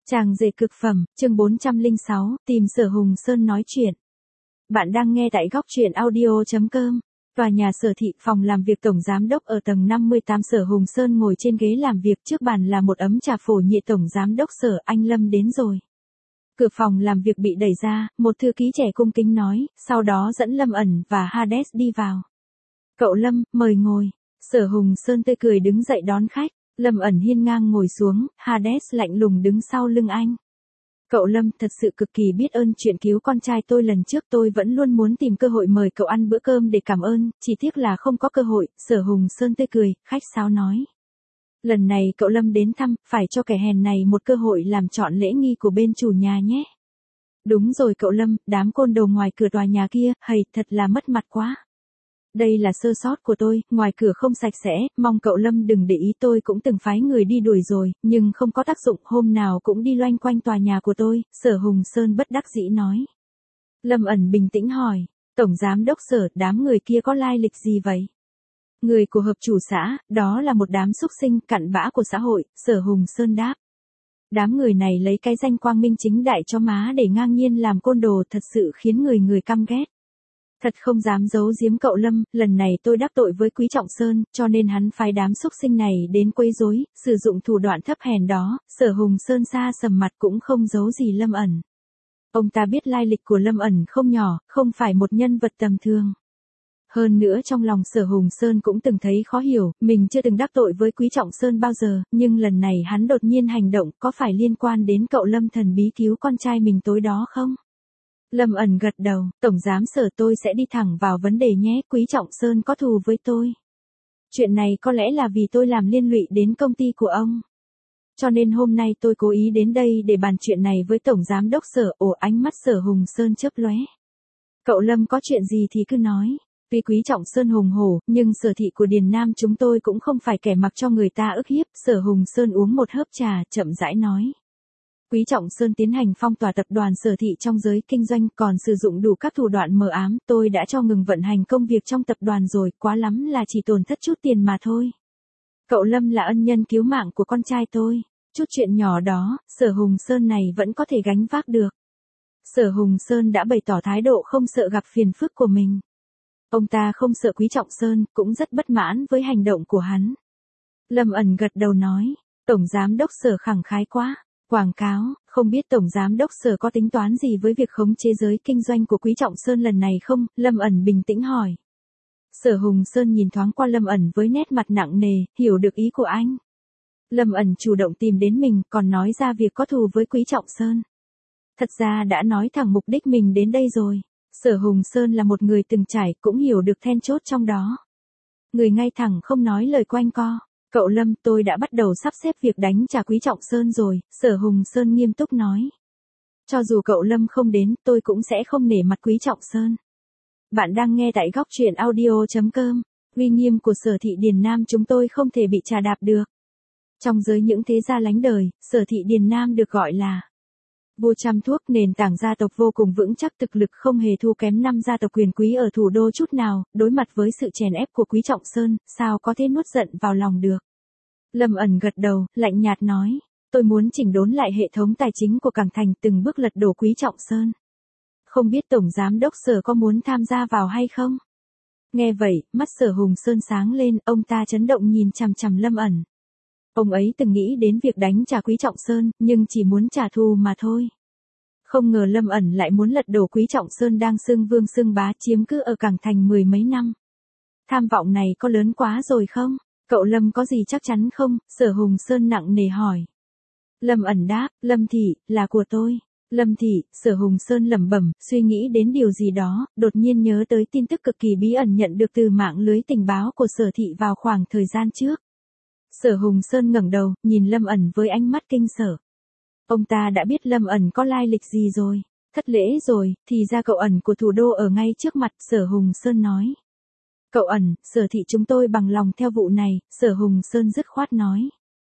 Chàng rể cực phẩm, chương 406, tìm Sở Hùng Sơn nói chuyện. Bạn đang nghe tại góc truyện audio.com. Tòa nhà Sở Thị, phòng làm việc tổng giám đốc ở tầng 58. Sở Hùng Sơn ngồi trên ghế làm việc, trước bàn là một ấm trà phổ nhị. Tổng giám đốc Sở, anh Lâm đến rồi. Cửa phòng làm việc bị đẩy ra, một thư ký trẻ cung kính nói, sau đó dẫn Lâm ẩn và Hades đi vào. Cậu Lâm, mời ngồi. Sở Hùng Sơn tươi cười đứng dậy đón khách. Lâm ẩn hiên ngang ngồi xuống, Hades lạnh lùng đứng sau lưng anh. Cậu Lâm, thật sự cực kỳ biết ơn chuyện cứu con trai tôi lần trước. Tôi vẫn luôn muốn tìm cơ hội mời cậu ăn bữa cơm để cảm ơn, chỉ tiếc là không có cơ hội. Sở Hùng Sơn tươi cười, khách sáo nói. Lần này cậu Lâm đến thăm, phải cho kẻ hèn này một cơ hội làm trọn lễ nghi của bên chủ nhà nhé. Đúng rồi cậu Lâm, đám côn đồ ngoài cửa tòa nhà kia, hầy, thật là mất mặt quá. Đây là sơ sót của tôi, ngoài cửa không sạch sẽ, mong cậu Lâm đừng để ý. Tôi cũng từng phái người đi đuổi rồi, nhưng không có tác dụng, hôm nào cũng đi loanh quanh tòa nhà của tôi. Sở Hùng Sơn bất đắc dĩ nói. Lâm ẩn bình tĩnh hỏi, Tổng Giám đốc Sở, đám người kia có lai lịch gì vậy? Người của hợp chủ xã, đó là một đám súc sinh cặn bã của xã hội. Sở Hùng Sơn đáp. Đám người này lấy cái danh quang minh chính đại cho má để ngang nhiên làm côn đồ, thật sự khiến người căm ghét. Thật không dám giấu giếm cậu Lâm, lần này tôi đắc tội với Quý Trọng Sơn, cho nên hắn phái đám súc sinh này đến quấy rối, sử dụng thủ đoạn thấp hèn đó. Sở Hùng Sơn xa sầm mặt cũng không giấu gì Lâm ẩn. Ông ta biết lai lịch của Lâm ẩn không nhỏ, không phải một nhân vật tầm thường. Hơn nữa trong lòng Sở Hùng Sơn cũng từng thấy khó hiểu, mình chưa từng đắc tội với Quý Trọng Sơn bao giờ, nhưng lần này hắn đột nhiên hành động, có phải liên quan đến cậu Lâm thần bí cứu con trai mình tối đó không? Lâm ẩn gật đầu, Tổng Giám Sở, tôi sẽ đi thẳng vào vấn đề nhé. Quý Trọng Sơn có thù với tôi. Chuyện này có lẽ là vì tôi làm liên lụy đến công ty của ông. Cho nên hôm nay tôi cố ý đến đây để bàn chuyện này với Tổng Giám đốc Sở. Ồ, ánh mắt Sở Hùng Sơn chớp lóe. Cậu Lâm có chuyện gì thì cứ nói. Tuy Quý Trọng Sơn hùng hổ, nhưng Sở Thị của Điền Nam chúng tôi cũng không phải kẻ mặc cho người ta ức hiếp. Sở Hùng Sơn uống một hớp trà, chậm rãi nói. Quý Trọng Sơn tiến hành phong tỏa tập đoàn Sở Thị trong giới kinh doanh, còn sử dụng đủ các thủ đoạn mờ ám. Tôi đã cho ngừng vận hành công việc trong tập đoàn rồi, quá lắm là chỉ tổn thất chút tiền mà thôi. Cậu Lâm là ân nhân cứu mạng của con trai tôi. Chút chuyện nhỏ đó, Sở Hùng Sơn này vẫn có thể gánh vác được. Sở Hùng Sơn đã bày tỏ thái độ không sợ gặp phiền phức của mình. Ông ta không sợ Quý Trọng Sơn, cũng rất bất mãn với hành động của hắn. Lâm ẩn gật đầu nói, Tổng Giám đốc Sở khẳng khái quá. Quảng cáo, không biết Tổng Giám đốc Sở có tính toán gì với việc khống chế giới kinh doanh của Quý Trọng Sơn lần này không? Lâm ẩn bình tĩnh hỏi. Sở Hùng Sơn nhìn thoáng qua Lâm ẩn với nét mặt nặng nề, hiểu được ý của anh. Lâm ẩn chủ động tìm đến mình, còn nói ra việc có thù với Quý Trọng Sơn. Thật ra đã nói thẳng mục đích mình đến đây rồi. Sở Hùng Sơn là một người từng trải, cũng hiểu được then chốt trong đó. Người ngay thẳng không nói lời quanh co. Cậu Lâm, tôi đã bắt đầu sắp xếp việc đánh trả Quý Trọng Sơn rồi. Sở Hùng Sơn nghiêm túc nói. Cho dù cậu Lâm không đến, tôi cũng sẽ không nể mặt Quý Trọng Sơn. Bạn đang nghe tại góc truyện audio.com. Uy nghiêm của Sở Thị Điền Nam chúng tôi không thể bị trà đạp được. Trong giới những thế gia lánh đời, Sở Thị Điền Nam được gọi là vua trăm thuốc, nền tảng gia tộc vô cùng vững chắc, thực lực không hề thua kém năm gia tộc quyền quý ở thủ đô chút nào. Đối mặt với sự chèn ép của Quý Trọng Sơn, sao có thể nuốt giận vào lòng được. Lâm ẩn gật đầu, lạnh nhạt nói, tôi muốn chỉnh đốn lại hệ thống tài chính của Cảng Thành, từng bước lật đổ Quý Trọng Sơn. Không biết Tổng Giám đốc Sở có muốn tham gia vào hay không? Nghe vậy, mắt Sở Hùng Sơn sáng lên, ông ta chấn động nhìn chằm chằm Lâm ẩn. Ông ấy từng nghĩ đến việc đánh trả Quý Trọng Sơn, nhưng chỉ muốn trả thù mà thôi. Không ngờ Lâm ẩn lại muốn lật đổ Quý Trọng Sơn đang xưng vương xưng bá, chiếm cứ ở Cảng Thành mười mấy năm. Tham vọng này có lớn quá rồi không? Cậu Lâm có gì chắc chắn không? Sở Hùng Sơn nặng nề hỏi. Lâm ẩn đáp, Lâm Thị, là của tôi. Lâm Thị, Sở Hùng Sơn lẩm bẩm, suy nghĩ đến điều gì đó, đột nhiên nhớ tới tin tức cực kỳ bí ẩn nhận được từ mạng lưới tình báo của Sở Thị vào khoảng thời gian trước. Sở Hùng Sơn ngẩng đầu, nhìn Lâm ẩn với ánh mắt kinh sợ. Ông ta đã biết Lâm ẩn có lai lịch gì rồi. Thất lễ rồi, thì ra cậu ẩn của thủ đô ở ngay trước mặt. Sở Hùng Sơn nói. Cậu ẩn, Sở Thị chúng tôi bằng lòng theo vụ này. Sở Hùng Sơn dứt khoát nói.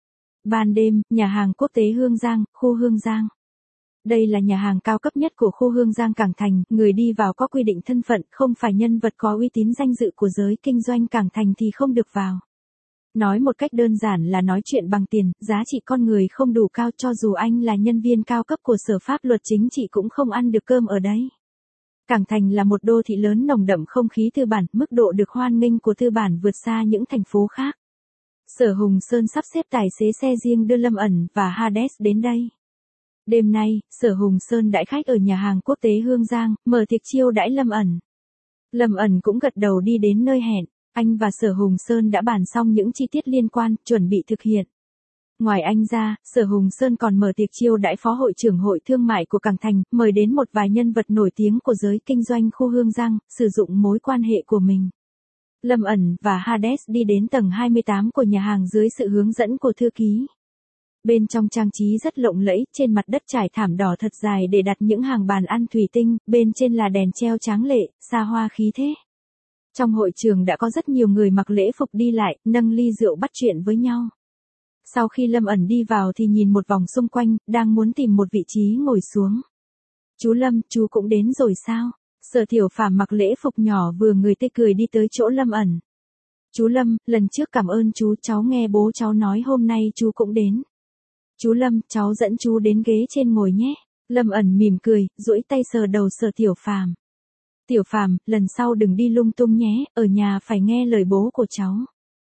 Ban đêm, nhà hàng quốc tế Hương Giang, khu Hương Giang. Đây là nhà hàng cao cấp nhất của khu Hương Giang Cảng Thành, người đi vào có quy định thân phận, không phải nhân vật có uy tín danh dự của giới kinh doanh Cảng Thành thì không được vào. Nói một cách đơn giản là nói chuyện bằng tiền, giá trị con người không đủ cao, cho dù anh là nhân viên cao cấp của Sở Pháp luật chính trị cũng không ăn được cơm ở đấy. Cảng Thành là một đô thị lớn nồng đậm không khí tư bản, mức độ được hoan nghênh của tư bản vượt xa những thành phố khác. Sở Hùng Sơn sắp xếp tài xế xe riêng đưa Lâm ẩn và Hades đến đây. Đêm nay, Sở Hùng Sơn đãi khách ở nhà hàng quốc tế Hương Giang, mở tiệc chiêu đãi Lâm ẩn. Lâm ẩn cũng gật đầu đi đến nơi hẹn. Anh và Sở Hùng Sơn đã bàn xong những chi tiết liên quan, chuẩn bị thực hiện. Ngoài anh ra, Sở Hùng Sơn còn mở tiệc chiêu đãi Phó Hội trưởng Hội Thương mại của Cảng Thành, mời đến một vài nhân vật nổi tiếng của giới kinh doanh khu Hương Giang, sử dụng mối quan hệ của mình. Lâm ẩn và Hades đi đến tầng 28 của nhà hàng dưới sự hướng dẫn của thư ký. Bên trong trang trí rất lộng lẫy, trên mặt đất trải thảm đỏ thật dài để đặt những hàng bàn ăn thủy tinh, bên trên là đèn treo tráng lệ, xa hoa khí thế. Trong hội trường đã có rất nhiều người mặc lễ phục đi lại, nâng ly rượu bắt chuyện với nhau. Sau khi Lâm ẩn đi vào thì nhìn một vòng xung quanh, đang muốn tìm một vị trí ngồi xuống. Chú Lâm, chú cũng đến rồi sao? Sở Tiểu Phàm mặc lễ phục nhỏ vừa người tươi cười đi tới chỗ Lâm ẩn. Chú Lâm, lần trước cảm ơn chú, cháu nghe bố cháu nói hôm nay chú cũng đến. Chú Lâm, cháu dẫn chú đến ghế trên ngồi nhé. Lâm ẩn mỉm cười, duỗi tay sờ đầu Sở Tiểu Phàm. Tiểu Phàm, lần sau đừng đi lung tung nhé, ở nhà phải nghe lời bố của cháu.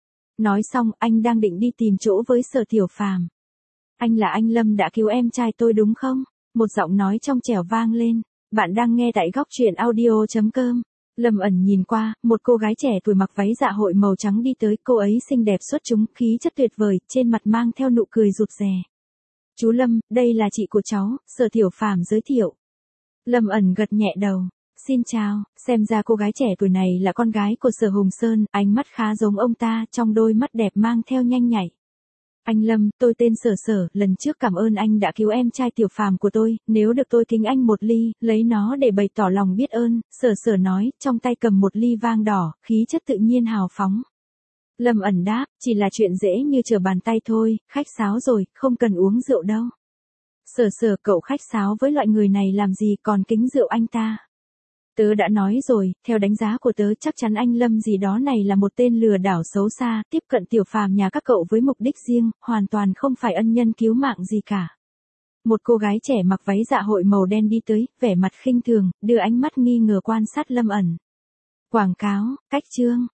Nói xong, anh đang định đi tìm chỗ với Sở Tiểu Phàm. Anh là anh Lâm đã cứu em trai tôi đúng không? Một giọng nói trong trẻo vang lên. Bạn đang nghe tại góc truyện audio.com. Lâm ẩn nhìn qua, một cô gái trẻ tuổi mặc váy dạ hội màu trắng đi tới, cô ấy xinh đẹp xuất chúng, khí chất tuyệt vời, trên mặt mang theo nụ cười rụt rè. Chú Lâm, đây là chị của cháu, Sở Tiểu Phàm giới thiệu. Lâm ẩn gật nhẹ đầu. Xin chào, xem ra cô gái trẻ tuổi này là con gái của Sở Hùng Sơn, ánh mắt khá giống ông ta, trong đôi mắt đẹp mang theo nhanh nhạy. Anh Lâm, tôi tên Sở, lần trước cảm ơn anh đã cứu em trai Tiểu Phàm của tôi, nếu được tôi kính anh một ly, lấy nó để bày tỏ lòng biết ơn, Sở nói, trong tay cầm một ly vang đỏ, khí chất tự nhiên hào phóng. Lâm ẩn đáp, chỉ là chuyện dễ như trở bàn tay thôi, khách sáo rồi, không cần uống rượu đâu. Sở, cậu khách sáo với loại người này làm gì còn kính rượu anh ta. Tớ đã nói rồi, theo đánh giá của tớ chắc chắn anh Lâm gì đó này là một tên lừa đảo xấu xa, tiếp cận Tiểu Phàm nhà các cậu với mục đích riêng, hoàn toàn không phải ân nhân cứu mạng gì cả. Một cô gái trẻ mặc váy dạ hội màu đen đi tới, vẻ mặt khinh thường, đưa ánh mắt nghi ngờ quan sát Lâm ẩn. Quảng cáo, cách chương.